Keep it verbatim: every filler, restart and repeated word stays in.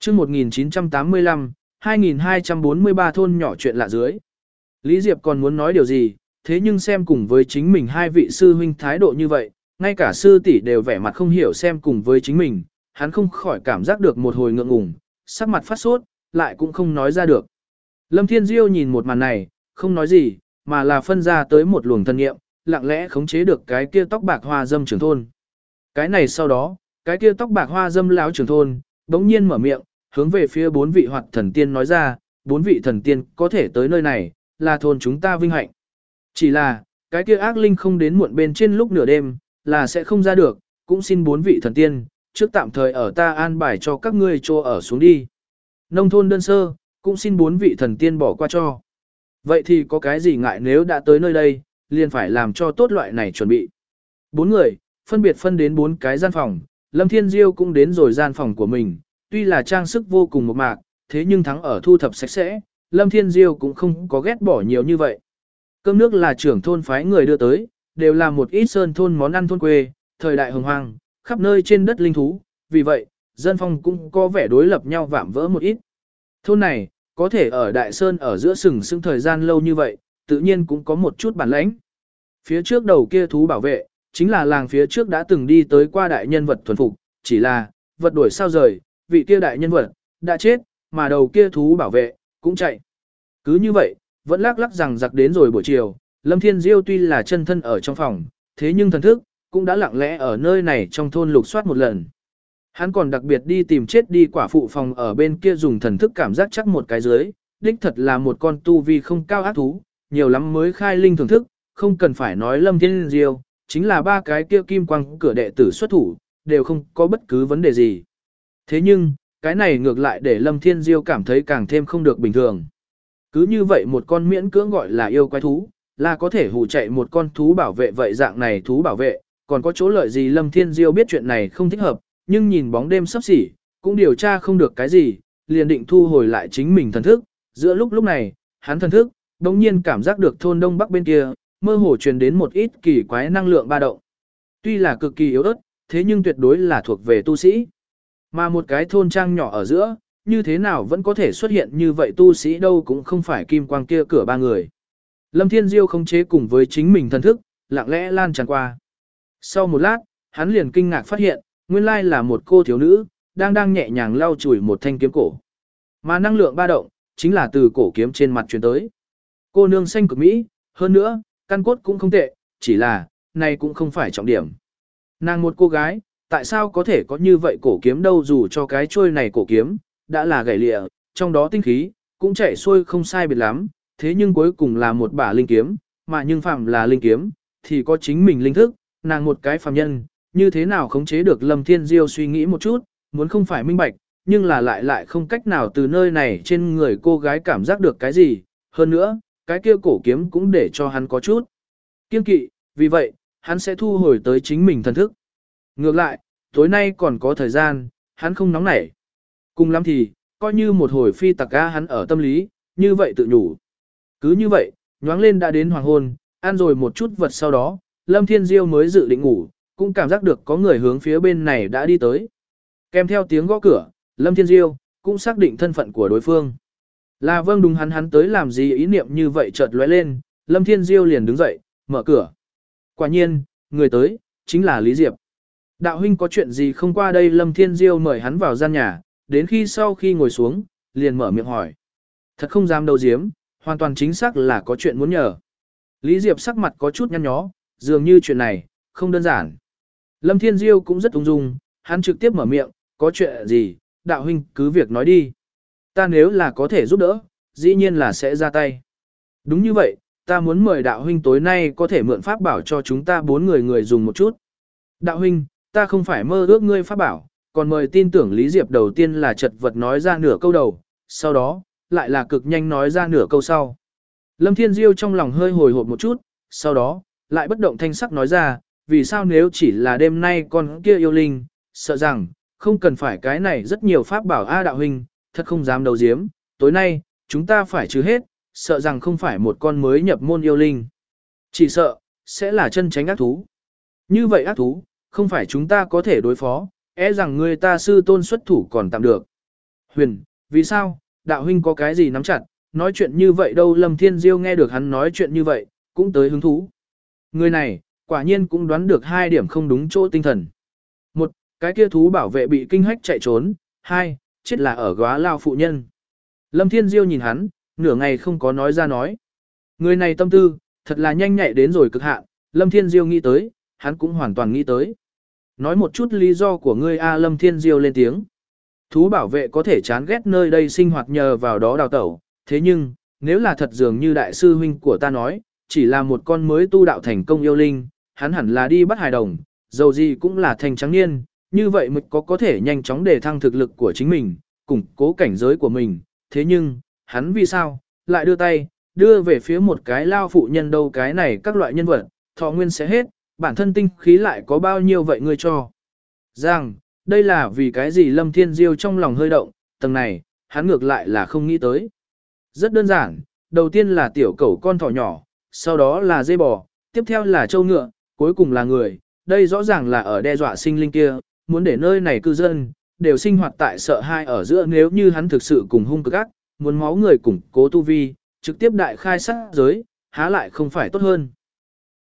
chương một nghìn chín trăm tám mươi lăm, hai nghìn hai trăm bốn mươi ba thôn nhỏ chuyện lạ dưới. Lý Diệp còn muốn nói điều gì, thế nhưng xem cùng với chính mình hai vị sư huynh thái độ như vậy, ngay cả sư tỷ đều vẻ mặt không hiểu xem cùng với chính mình, hắn không khỏi cảm giác được một hồi ngượng ngùng, sắc mặt phát sốt, lại cũng không nói ra được. Lâm Thiên Diêu nhìn một màn này, không nói gì, mà là phân ra tới một luồng thân nghiệm, lặng lẽ khống chế được cái kia tóc bạc hoa dâm trưởng thôn. Cái này sau đó, cái kia tóc bạc hoa dâm lão trưởng thôn, đống nhiên mở miệng, hướng về phía bốn vị hoạt thần tiên nói ra, bốn vị thần tiên có thể tới nơi này, là thôn chúng ta vinh hạnh. Chỉ là, cái kia ác linh không đến muộn bên trên lúc nửa đêm, là sẽ không ra được, cũng xin bốn vị thần tiên, trước tạm thời ở ta an bài cho các ngươi cho ở xuống đi. Nông thôn đơn sơ, cũng xin bốn vị thần tiên bỏ qua cho. Vậy thì có cái gì ngại nếu đã tới nơi đây, liền phải làm cho tốt loại này chuẩn bị. Bốn người, phân biệt phân đến bốn cái gian phòng, Lâm Thiên Diêu cũng đến rồi gian phòng của mình, tuy là trang sức vô cùng một mạc, thế nhưng thắng ở thu thập sạch sẽ, Lâm Thiên Diêu cũng không có ghét bỏ nhiều như vậy. Cơm nước là trưởng thôn phái người đưa tới, đều là một ít sơn thôn món ăn thôn quê, thời đại hồng hoang, khắp nơi trên đất linh thú, vì vậy, dân phong cũng có vẻ đối lập nhau vạm vỡ một ít. Thôn này, có thể ở Đại Sơn ở giữa sừng sững thời gian lâu như vậy, tự nhiên cũng có một chút bản lãnh. Phía trước đầu kia thú bảo vệ, chính là làng phía trước đã từng đi tới qua đại nhân vật thuần phục, chỉ là, vật đuổi sao rời, vị kia đại nhân vật, đã chết, mà đầu kia thú bảo vệ, cũng chạy. Cứ như vậy, vẫn lắc lắc rằng giặc đến rồi buổi chiều, Lâm Thiên Diêu tuy là chân thân ở trong phòng, thế nhưng thần thức, cũng đã lặng lẽ ở nơi này trong thôn lục soát một lần. Hắn còn đặc biệt đi tìm chết đi quả phụ phòng ở bên kia dùng thần thức cảm giác chắc một cái dưới, đích thật là một con tu vi không cao ác thú, nhiều lắm mới khai linh thưởng thức, không cần phải nói Lâm Thiên Diêu, chính là ba cái kia kim quang cửa đệ tử xuất thủ, đều không có bất cứ vấn đề gì. Thế nhưng, cái này ngược lại để Lâm Thiên Diêu cảm thấy càng thêm không được bình thường. Cứ như vậy một con miễn cưỡng gọi là yêu quái thú, là có thể hù chạy một con thú bảo vệ vậy dạng này thú bảo vệ, còn có chỗ lợi gì Lâm Thiên Diêu biết chuyện này không thích hợp, nhưng nhìn bóng đêm sắp xỉ, cũng điều tra không được cái gì, liền định thu hồi lại chính mình thần thức, giữa lúc lúc này, hắn thần thức, đồng nhiên cảm giác được thôn đông bắc bên kia, mơ hồ truyền đến một ít kỳ quái năng lượng ba động. Tuy là cực kỳ yếu ớt, thế nhưng tuyệt đối là thuộc về tu sĩ. Mà một cái thôn trang nhỏ ở giữa, như thế nào vẫn có thể xuất hiện như vậy tu sĩ đâu cũng không phải kim quang kia cửa ba người. Lâm Thiên Diêu khống chế cùng với chính mình thần thức, lặng lẽ lan tràn qua. Sau một lát, hắn liền kinh ngạc phát hiện, nguyên lai là một cô thiếu nữ, đang đang nhẹ nhàng lau chùi một thanh kiếm cổ. Mà năng lượng ba động, chính là từ cổ kiếm trên mặt truyền tới. Cô nương xanh cực mỹ, hơn nữa, căn cốt cũng không tệ, chỉ là, này cũng không phải trọng điểm. Nàng một cô gái, tại sao có thể có như vậy cổ kiếm đâu dù cho cái trôi này cổ kiếm, đã là gãy lịa, trong đó tinh khí, cũng chảy xuôi không sai biệt lắm, thế nhưng cuối cùng là một bả linh kiếm, mà nhưng phạm là linh kiếm, thì có chính mình linh thức, nàng một cái phàm nhân, như thế nào khống chế được Lâm Thiên Diêu suy nghĩ một chút, muốn không phải minh bạch, nhưng là lại lại không cách nào từ nơi này trên người cô gái cảm giác được cái gì, hơn nữa, cái kia cổ kiếm cũng để cho hắn có chút kiêng kỵ, vì vậy, hắn sẽ thu hồi tới chính mình thần thức. Ngược lại, tối nay còn có thời gian, hắn không nóng nảy. Cùng lắm thì, coi như một hồi phi tặc ga hắn ở tâm lý, như vậy tự nhủ. Cứ như vậy, nhoáng lên đã đến hoàng hôn, ăn rồi một chút vật sau đó, Lâm Thiên Diêu mới dự định ngủ, cũng cảm giác được có người hướng phía bên này đã đi tới. Kèm theo tiếng gõ cửa, Lâm Thiên Diêu cũng xác định thân phận của đối phương. Là vâng đúng hắn hắn tới làm gì ý niệm như vậy chợt lóe lên, Lâm Thiên Diêu liền đứng dậy, mở cửa. Quả nhiên, người tới, chính là Lý Diệp. Đạo huynh có chuyện gì không qua đây Lâm Thiên Diêu mời hắn vào gian nhà, đến khi sau khi ngồi xuống, liền mở miệng hỏi. Thật không dám đâu giếm, hoàn toàn chính xác là có chuyện muốn nhờ. Lý Diệp sắc mặt có chút nhăn nhó, dường như chuyện này, không đơn giản. Lâm Thiên Diêu cũng rất ung dung, hắn trực tiếp mở miệng, có chuyện gì, đạo huynh cứ việc nói đi. Ta nếu là có thể giúp đỡ, dĩ nhiên là sẽ ra tay. Đúng như vậy, ta muốn mời đạo huynh tối nay có thể mượn pháp bảo cho chúng ta bốn người người dùng một chút. Đạo huynh, ta không phải mơ ước ngươi pháp bảo, còn mời tin tưởng Lý Diệp đầu tiên là chật vật nói ra nửa câu đầu, sau đó, lại là cực nhanh nói ra nửa câu sau. Lâm Thiên Diêu trong lòng hơi hồi hộp một chút, sau đó, lại bất động thanh sắc nói ra, vì sao nếu chỉ là đêm nay con kia yêu linh, sợ rằng, không cần phải cái này rất nhiều pháp bảo A đạo huynh, thật không dám đầu diếm, tối nay, chúng ta phải trừ hết, sợ rằng không phải một con mới nhập môn yêu linh. Chỉ sợ, sẽ là chân tránh ác thú. Như vậy ác thú, không phải chúng ta có thể đối phó, e rằng người ta sư tôn xuất thủ còn tạm được. Huyền, vì sao, đạo huynh có cái gì nắm chặt, nói chuyện như vậy đâu. Lâm Thiên Diêu nghe được hắn nói chuyện như vậy, cũng tới hứng thú. Người này, quả nhiên cũng đoán được hai điểm không đúng chỗ tinh thần. Một, cái kia thú bảo vệ bị kinh hách chạy trốn. Hai, chết là ở góa lao phụ nhân. Lâm Thiên Diêu nhìn hắn, nửa ngày không có nói ra nói. Người này tâm tư, thật là nhanh nhạy đến rồi cực hạn. Lâm Thiên Diêu nghĩ tới, hắn cũng hoàn toàn nghĩ tới. Nói một chút lý do của ngươi a. Lâm Thiên Diêu lên tiếng. Thú bảo vệ có thể chán ghét nơi đây sinh hoạt nhờ vào đó đào tẩu. Thế nhưng, nếu là thật dường như đại sư huynh của ta nói, chỉ là một con mới tu đạo thành công yêu linh, hắn hẳn là đi bắt hài đồng, dầu gì cũng là thành trắng niên, như vậy mới có có thể nhanh chóng để thăng thực lực của chính mình, củng cố cảnh giới của mình. Thế nhưng, hắn vì sao, lại đưa tay, đưa về phía một cái lao phụ nhân đâu. Cái này các loại nhân vật, thọ nguyên sẽ hết, bản thân tinh khí lại có bao nhiêu vậy ngươi cho. Rằng, đây là vì cái gì. Lâm Thiên Diêu trong lòng hơi động, tầng này, hắn ngược lại là không nghĩ tới. Rất đơn giản, đầu tiên là tiểu cẩu con thỏ nhỏ, sau đó là dê bò, tiếp theo là trâu ngựa, cuối cùng là người. Đây rõ ràng là ở đe dọa sinh linh kia, muốn để nơi này cư dân, đều sinh hoạt tại sợ hai ở giữa. Nếu như hắn thực sự cùng hung cực ác, muốn máu người củng cố tu vi, trực tiếp đại khai sát giới, há lại không phải tốt hơn.